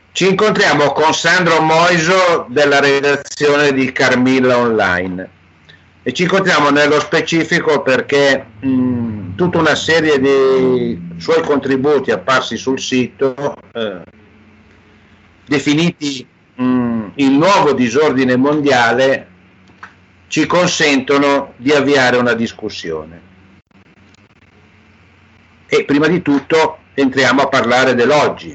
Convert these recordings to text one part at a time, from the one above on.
Ci incontriamo con Sandro Moiso della redazione di Carmilla Online e ci incontriamo nello specifico perché tutta una serie di suoi contributi apparsi sul sito, definiti il nuovo disordine mondiale, ci consentono di avviare una discussione. E prima di tutto entriamo a parlare dell'oggi.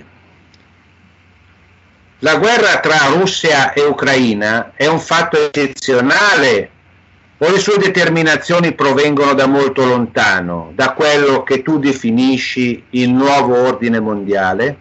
La guerra tra Russia e Ucraina è un fatto eccezionale o le sue determinazioni provengono da molto lontano, da quello che tu definisci il nuovo ordine mondiale?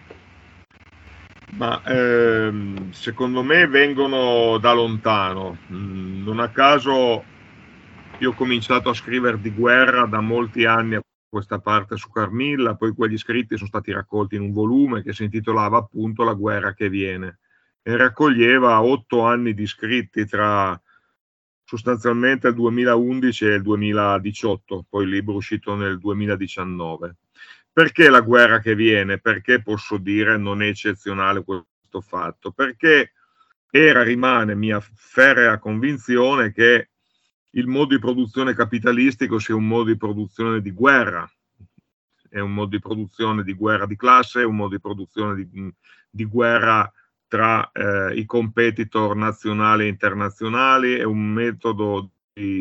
Ma secondo me vengono da lontano. Non a caso io ho cominciato a scrivere di guerra da molti anni a questa parte su Carmilla, poi quegli scritti sono stati raccolti in un volume che si intitolava appunto La guerra che viene e raccoglieva 8 anni di scritti tra sostanzialmente il 2011 e il 2018, poi il libro è uscito nel 2019. Perché la guerra che viene? Perché posso dire non è eccezionale questo fatto? Perché rimane mia ferrea convinzione che il modo di produzione capitalistico sia un modo di produzione di guerra, è un modo di produzione di guerra di classe, è un modo di produzione di guerra tra i competitor nazionali e internazionali, è un modo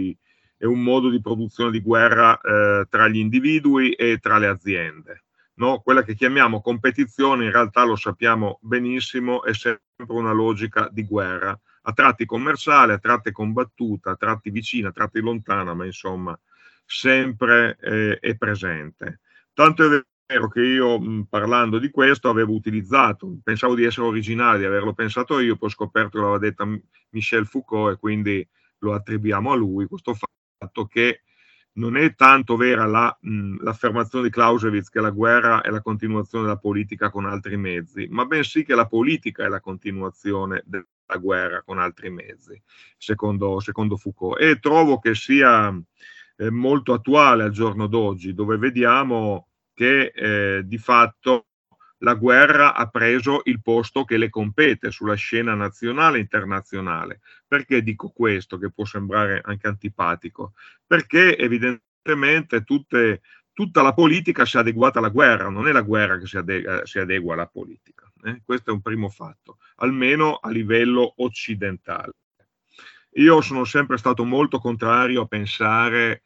di produzione di guerra tra gli individui e tra le aziende. No? Quella che chiamiamo competizione in realtà lo sappiamo benissimo è sempre una logica di guerra, a tratti commerciale, a tratti combattuta, a tratti vicina, a tratti lontana, ma insomma sempre è presente. Tanto è vero che io parlando di questo avevo utilizzato, pensavo di essere originale, di averlo pensato io, poi ho scoperto che l'aveva detta Michel Foucault e quindi lo attribuiamo a lui, questo fatto che non è tanto vera l'affermazione di Clausewitz che la guerra è la continuazione della politica con altri mezzi, ma bensì che la politica è la continuazione della guerra con altri mezzi, secondo Foucault. E trovo che sia molto attuale al giorno d'oggi, dove vediamo che di fatto la guerra ha preso il posto che le compete sulla scena nazionale e internazionale. Perché dico questo, che può sembrare anche antipatico? Perché evidentemente tutta la politica si è adeguata alla guerra, non è la guerra che si adegua alla politica. Questo è un primo fatto, almeno a livello occidentale. Io sono sempre stato molto contrario a pensare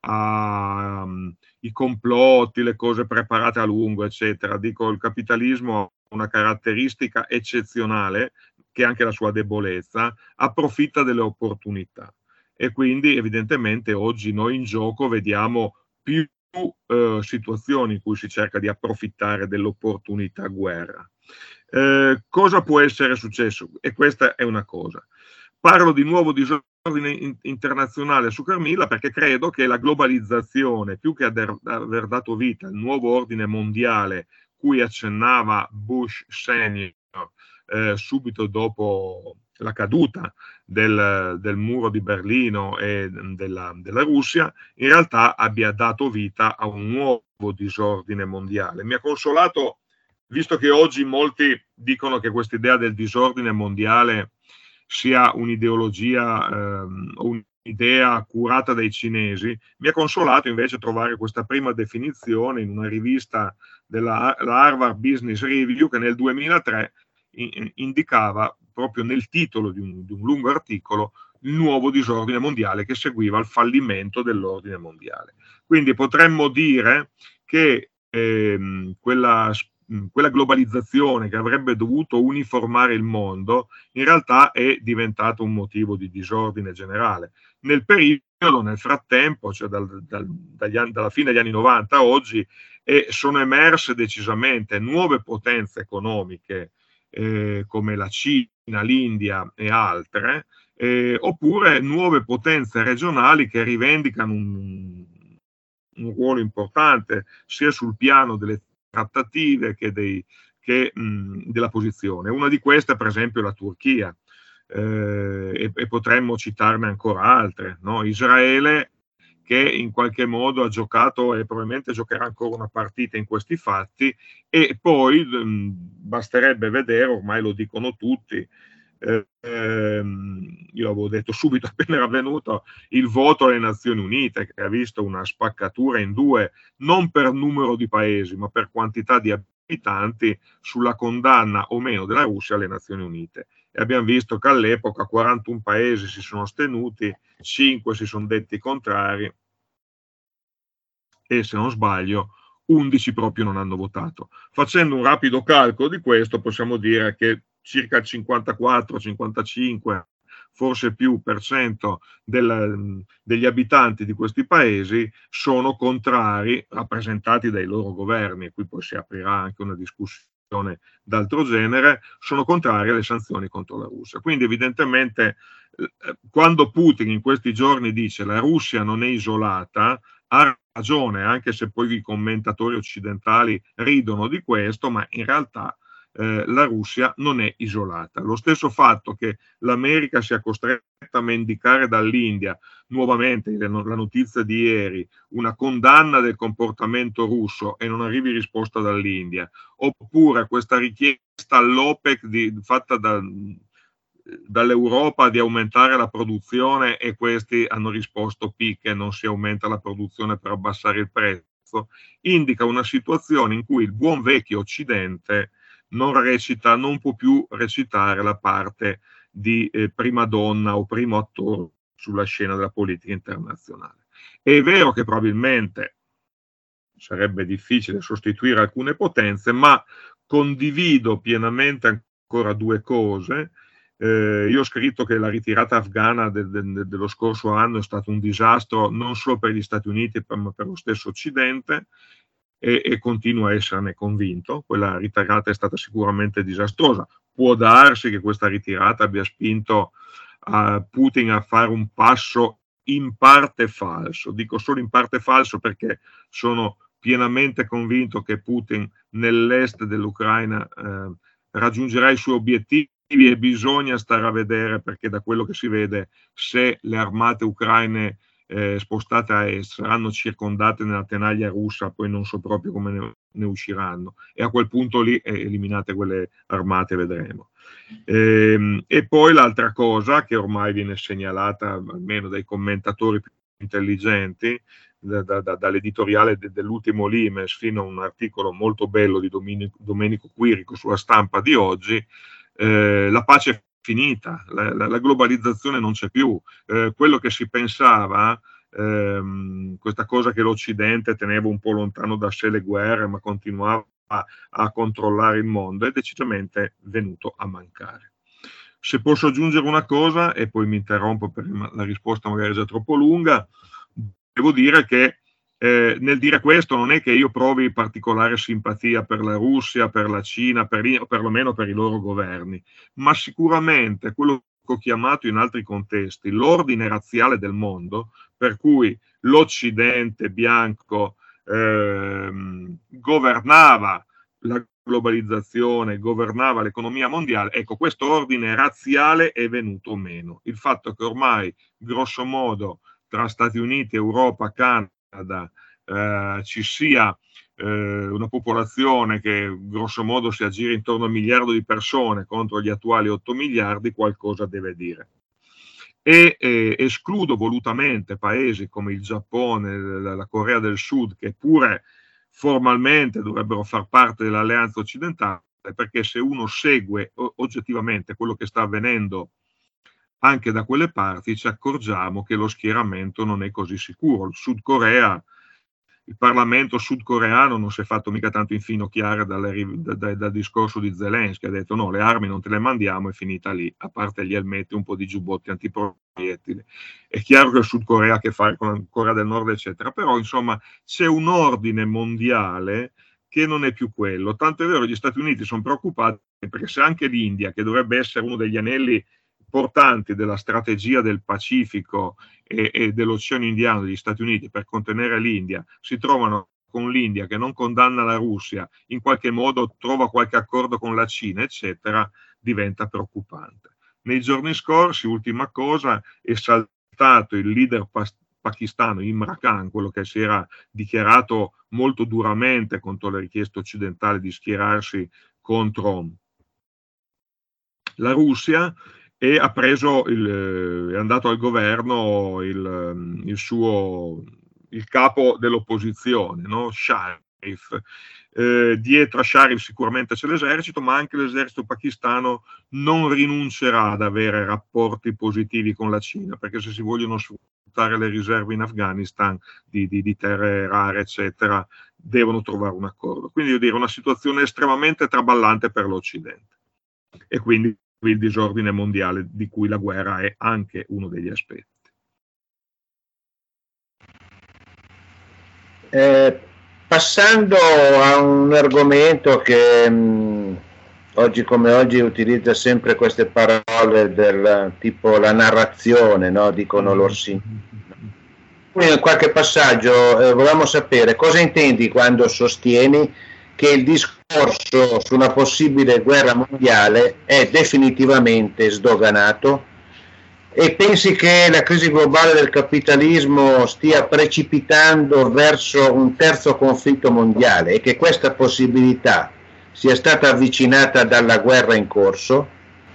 ai complotti, le cose preparate a lungo, eccetera. Dico, il capitalismo ha una caratteristica eccezionale, che è anche la sua debolezza, approfitta delle opportunità. E quindi evidentemente oggi noi in gioco vediamo più situazioni in cui si cerca di approfittare dell'opportunità guerra. Cosa può essere successo? E questa è una cosa. Parlo di nuovo disordine internazionale su Carmilla perché credo che la globalizzazione, più che aver dato vita al nuovo ordine mondiale cui accennava Bush senior subito dopo la caduta del muro di Berlino e della Russia, in realtà abbia dato vita a un nuovo disordine mondiale. Mi ha consolato, visto che oggi molti dicono che questa idea del disordine mondiale sia un'ideologia o un'idea curata dai cinesi, mi ha consolato invece trovare questa prima definizione in una rivista della Harvard Business Review che nel 2003 indicava proprio nel titolo di un lungo articolo il nuovo disordine mondiale che seguiva al fallimento dell'ordine mondiale. Quindi potremmo dire che quella globalizzazione che avrebbe dovuto uniformare il mondo in realtà è diventato un motivo di disordine generale. Nel periodo, nel frattempo, cioè dalla fine degli anni 90 a oggi, sono emerse decisamente nuove potenze economiche come la Cina, l'India e altre, oppure nuove potenze regionali che rivendicano un ruolo importante sia sul piano delle trattative che della posizione. Una di queste, per esempio, è la Turchia, e potremmo citarne ancora altre, no? Israele, che in qualche modo ha giocato e probabilmente giocherà ancora una partita in questi fatti, e poi basterebbe vedere, ormai lo dicono tutti, io avevo detto subito appena era avvenuto il voto alle Nazioni Unite, che ha visto una spaccatura in due, non per numero di paesi ma per quantità di abitanti, sulla condanna o meno della Russia alle Nazioni Unite. E abbiamo visto che all'epoca 41 paesi si sono astenuti, 5 si sono detti contrari e, se non sbaglio, 11 proprio non hanno votato. Facendo un rapido calcolo di questo, possiamo dire che circa il 54-55, forse più per cento degli abitanti di questi paesi sono contrari, rappresentati dai loro governi, e qui poi si aprirà anche una discussione d'altro genere, sono contrari alle sanzioni contro la Russia. Quindi evidentemente quando Putin in questi giorni dice la Russia non è isolata, ha ragione, anche se poi i commentatori occidentali ridono di questo, ma in realtà la Russia non è isolata. Lo stesso fatto che l'America sia costretta a mendicare dall'India, nuovamente la notizia di ieri, una condanna del comportamento russo e non arrivi risposta dall'India, oppure questa richiesta all'OPEC fatta dall'Europa di aumentare la produzione, e questi hanno risposto picche, non si aumenta la produzione per abbassare il prezzo, indica una situazione in cui il buon vecchio Occidente non può più recitare la parte di prima donna o primo attore sulla scena della politica internazionale. È vero che probabilmente sarebbe difficile sostituire alcune potenze, ma condivido pienamente ancora due cose. Io ho scritto che la ritirata afghana dello scorso anno è stato un disastro non solo per gli Stati Uniti ma per lo stesso Occidente, e continuo a esserne convinto. Quella ritirata è stata sicuramente disastrosa. Può darsi che questa ritirata abbia spinto Putin a fare un passo in parte falso. Dico solo in parte falso perché sono pienamente convinto che Putin nell'est dell'Ucraina raggiungerà i suoi obiettivi, e bisogna stare a vedere, perché da quello che si vede, se le armate ucraine spostate a est saranno circondate nella tenaglia russa, poi non so proprio come ne usciranno, e a quel punto lì eliminate quelle armate, vedremo. E poi l'altra cosa che ormai viene segnalata almeno dai commentatori più intelligenti, dall'editoriale dell'ultimo Limes fino a un articolo molto bello di Domenico Quirico sulla Stampa di oggi, la pace è finita, la globalizzazione non c'è più. Quello che si pensava, questa cosa che l'Occidente teneva un po' lontano da sé le guerre ma continuava a controllare il mondo, è decisamente venuto a mancare. Se posso aggiungere una cosa, e poi mi interrompo perché la risposta magari è già troppo lunga, devo dire che nel dire questo non è che io provi particolare simpatia per la Russia, per la Cina, o perlomeno per i loro governi, ma sicuramente quello che ho chiamato in altri contesti l'ordine razziale del mondo, per cui l'Occidente bianco governava la globalizzazione, governava l'economia mondiale. Ecco, questo ordine razziale è venuto meno. Il fatto che ormai, grosso modo, tra Stati Uniti, Europa, Canada, ci sia una popolazione che grosso modo si aggira intorno a 1 miliardo di persone contro gli attuali 8 miliardi, qualcosa deve dire. E escludo volutamente paesi come il Giappone, la Corea del Sud, che pure formalmente dovrebbero far parte dell'alleanza occidentale, perché se uno segue oggettivamente quello che sta avvenendo anche da quelle parti, ci accorgiamo che lo schieramento non è così sicuro. Il Parlamento sudcoreano non si è fatto mica tanto infinocchiare dal discorso di Zelensky, ha detto no, le armi non te le mandiamo, è finita lì, a parte gli elmetti, un po' di giubbotti antiproiettili. È chiaro che il Sud Corea ha a che fare con la Corea del Nord, eccetera, però insomma c'è un ordine mondiale che non è più quello. Tanto è vero che gli Stati Uniti sono preoccupati, perché se anche l'India, che dovrebbe essere uno degli anelli portanti della strategia del Pacifico e dell'Oceano Indiano degli Stati Uniti per contenere l'India, si trovano con l'India che non condanna la Russia, in qualche modo trova qualche accordo con la Cina, eccetera, diventa preoccupante. Nei giorni scorsi, ultima cosa, è saltato il leader pakistano Imran Khan, quello che si era dichiarato molto duramente contro le richieste occidentali di schierarsi contro la Russia, e ha preso è andato al governo il capo dell'opposizione, no? Sharif. Dietro a Sharif sicuramente c'è l'esercito, ma anche l'esercito pakistano non rinuncerà ad avere rapporti positivi con la Cina, perché se si vogliono sfruttare le riserve in Afghanistan di terre rare, eccetera, devono trovare un accordo. Quindi, io direi, una situazione estremamente traballante per l'Occidente, e quindi il disordine mondiale di cui la guerra è anche uno degli aspetti. Passando a un argomento che oggi come oggi utilizza sempre queste parole del tipo la narrazione, no? Dicono l'Orsini. In qualche passaggio volevamo sapere cosa intendi quando sostieni che il discorso su una possibile guerra mondiale è definitivamente sdoganato, e pensi che la crisi globale del capitalismo stia precipitando verso un terzo conflitto mondiale e che questa possibilità sia stata avvicinata dalla guerra in corso?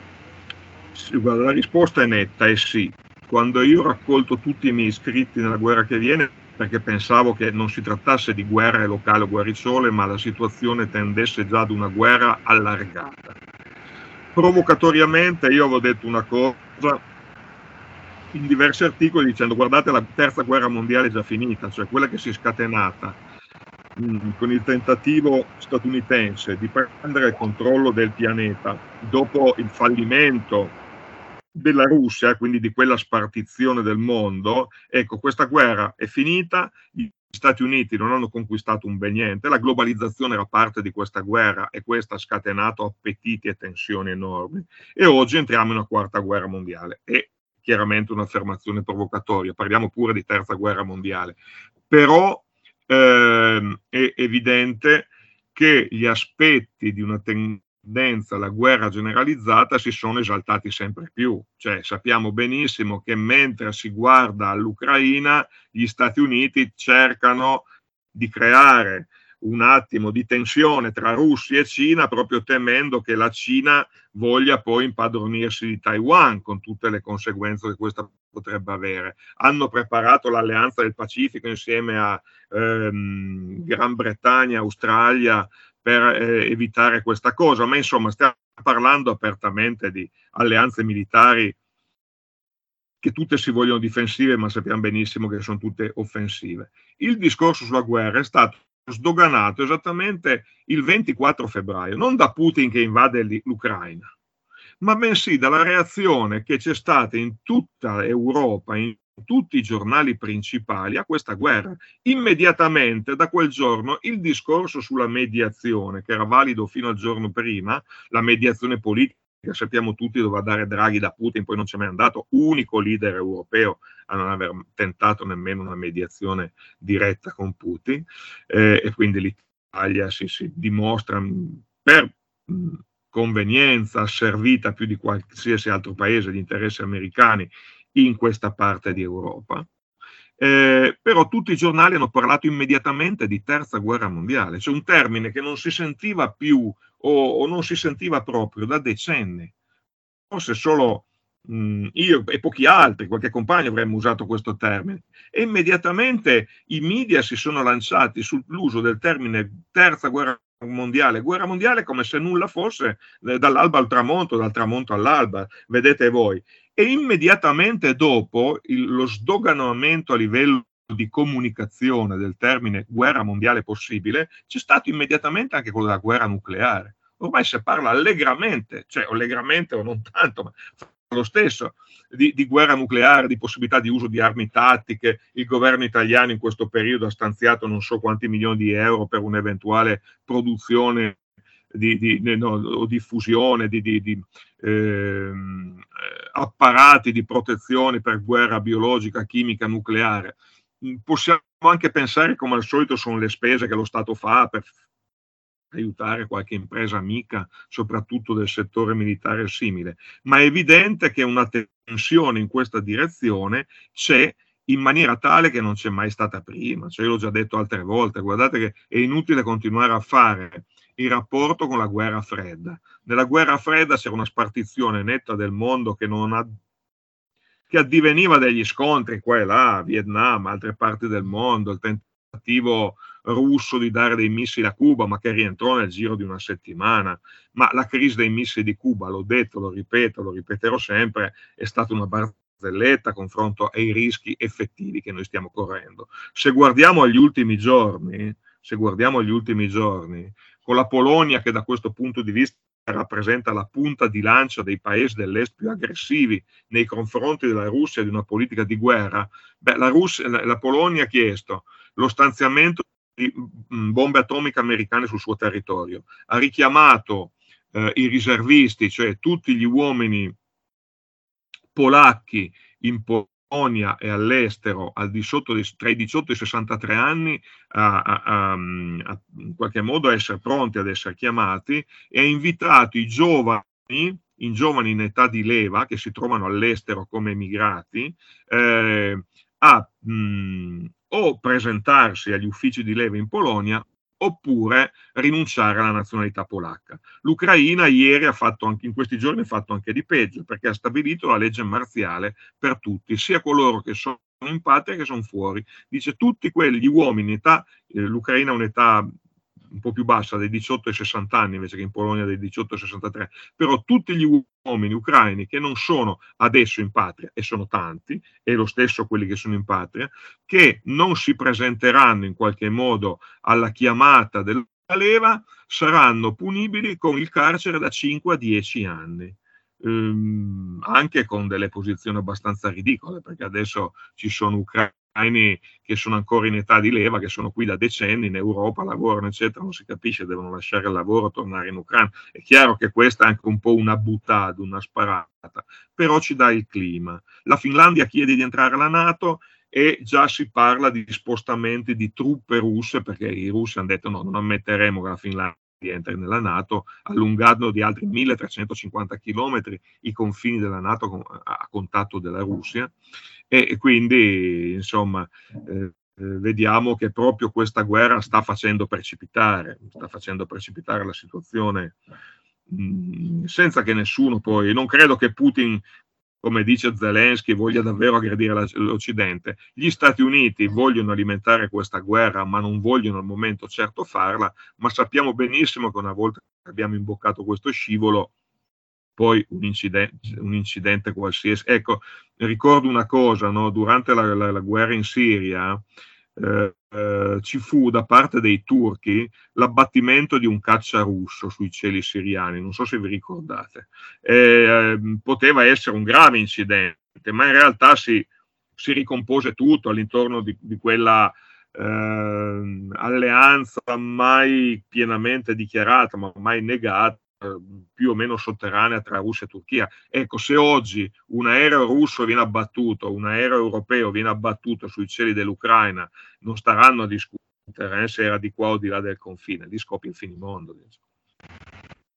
Sì, guarda, la risposta è netta, è sì. Quando io ho raccolto tutti i miei iscritti nella guerra che viene, perché pensavo che non si trattasse di guerre locali o guerricciole, ma la situazione tendesse già ad una guerra allargata. Provocatoriamente io avevo detto una cosa in diversi articoli dicendo: guardate, la terza guerra mondiale è già finita, cioè quella che si è scatenata con il tentativo statunitense di prendere il controllo del pianeta dopo il fallimento della Russia, quindi di quella spartizione del mondo. Ecco, questa guerra è finita, gli Stati Uniti non hanno conquistato un bel niente, la globalizzazione era parte di questa guerra e questa ha scatenato appetiti e tensioni enormi, e oggi entriamo in una quarta guerra mondiale. È chiaramente un'affermazione provocatoria, parliamo pure di terza guerra mondiale, però è evidente che gli aspetti di una tendenza alla guerra generalizzata si sono esaltati sempre più. Cioè, sappiamo benissimo che mentre si guarda all'Ucraina, gli Stati Uniti cercano di creare un attimo di tensione tra Russia e Cina, proprio temendo che la Cina voglia poi impadronirsi di Taiwan, con tutte le conseguenze che questa potrebbe avere. Hanno preparato l'alleanza del Pacifico insieme a Gran Bretagna, Australia, per evitare questa cosa, ma insomma stiamo parlando apertamente di alleanze militari che tutte si vogliono difensive, ma sappiamo benissimo che sono tutte offensive. Il discorso sulla guerra è stato sdoganato esattamente il 24 febbraio, non da Putin che invade l'Ucraina, ma bensì dalla reazione che c'è stata in tutta Europa, in tutti i giornali principali, a questa guerra. Immediatamente da quel giorno il discorso sulla mediazione, che era valido fino al giorno prima, la mediazione politica, sappiamo tutti dove andare Draghi da Putin, poi non c'è mai andato, unico leader europeo a non aver tentato nemmeno una mediazione diretta con Putin, e quindi l'Italia si dimostra per convenienza asservita più di qualsiasi altro paese di interessi americani in questa parte di Europa. Però tutti i giornali hanno parlato immediatamente di terza guerra mondiale, cioè un termine che non si sentiva più o non si sentiva proprio da decenni. Forse solo io e pochi altri, qualche compagno avremmo usato questo termine, e immediatamente i media si sono lanciati sull'uso del termine terza guerra mondiale, come se nulla fosse, dall'alba al tramonto, dal tramonto all'alba, vedete voi. E immediatamente dopo lo sdoganamento a livello di comunicazione del termine guerra mondiale possibile, c'è stato immediatamente anche quello della guerra nucleare. Ormai si parla allegramente, cioè allegramente o non tanto, ma lo stesso, di guerra nucleare, di possibilità di uso di armi tattiche. Il governo italiano in questo periodo ha stanziato non so quanti milioni di euro per un'eventuale produzione o diffusione di apparati di protezione per guerra biologica, chimica, nucleare. Possiamo anche pensare, come al solito, sono le spese che lo Stato fa per aiutare qualche impresa amica, soprattutto del settore militare simile, ma è evidente che una tensione in questa direzione c'è in maniera tale che non c'è mai stata prima. Cioè, io l'ho già detto altre volte, guardate che è inutile continuare a fare il rapporto con la guerra fredda. Nella guerra fredda c'era una spartizione netta del mondo che addiveniva degli scontri qua e là, Vietnam, altre parti del mondo, il tentativo russo di dare dei missili a Cuba, ma che rientrò nel giro di una settimana. Ma la crisi dei missili di Cuba, l'ho detto, lo ripeto, lo ripeterò sempre, è stata una barzelletta a confronto ai rischi effettivi che noi stiamo correndo. Se guardiamo agli ultimi giorni, con la Polonia che da questo punto di vista rappresenta la punta di lancia dei paesi dell'est più aggressivi nei confronti della Russia e di una politica di guerra, la Polonia ha chiesto lo stanziamento di bombe atomiche americane sul suo territorio, ha richiamato i riservisti, cioè tutti gli uomini polacchi in Polonia e all'estero tra i 18 e i 63 anni in qualche modo a essere pronti ad essere chiamati, e ha invitato i giovani in età di leva che si trovano all'estero come emigrati o presentarsi agli uffici di leva in Polonia oppure rinunciare alla nazionalità polacca. L'Ucraina ieri in questi giorni ha fatto anche di peggio, perché ha stabilito la legge marziale per tutti, sia coloro che sono in patria che sono fuori. Dice tutti quegli uomini in età, l'Ucraina ha un'età un po' più bassa, dei 18 ai 60 anni, invece che in Polonia dei 18 ai 63, però tutti gli uomini ucraini che non sono adesso in patria, e sono tanti, e lo stesso quelli che sono in patria, che non si presenteranno in qualche modo alla chiamata della leva, saranno punibili con il carcere da 5 a 10 anni. Anche con delle posizioni abbastanza ridicole, perché adesso ci sono ucraini che sono ancora in età di leva, che sono qui da decenni in Europa, lavorano eccetera, non si capisce, devono lasciare il lavoro, tornare in Ucraina. È chiaro che questa è anche un po' una buttata, una sparata, però ci dà il clima. La Finlandia chiede di entrare alla NATO e già si parla di spostamenti di truppe russe, perché i russi hanno detto no, non ammetteremo che la Finlandia entri nella NATO, allungando di altri 1350 chilometri i confini della NATO a contatto della Russia, e quindi insomma vediamo che proprio questa guerra sta facendo precipitare la situazione, senza che nessuno poi, non credo che Putin, come dice Zelensky, voglia davvero aggredire l'Occidente. Gli Stati Uniti vogliono alimentare questa guerra, ma non vogliono al momento certo farla, ma sappiamo benissimo che una volta che abbiamo imboccato questo scivolo, poi un incidente qualsiasi. Ecco, ricordo una cosa, no? Durante la guerra in Siria ci fu da parte dei turchi l'abbattimento di un caccia russo sui cieli siriani, non so se vi ricordate. Poteva essere un grave incidente, ma in realtà si ricompose tutto all'intorno di quella alleanza mai pienamente dichiarata, ma mai negata, più o meno sotterranea tra Russia e Turchia. Ecco, se oggi un aereo russo viene abbattuto, un aereo europeo viene abbattuto sui cieli dell'Ucraina, non staranno a discutere se era di qua o di là del confine, lì scoppia il finimondo.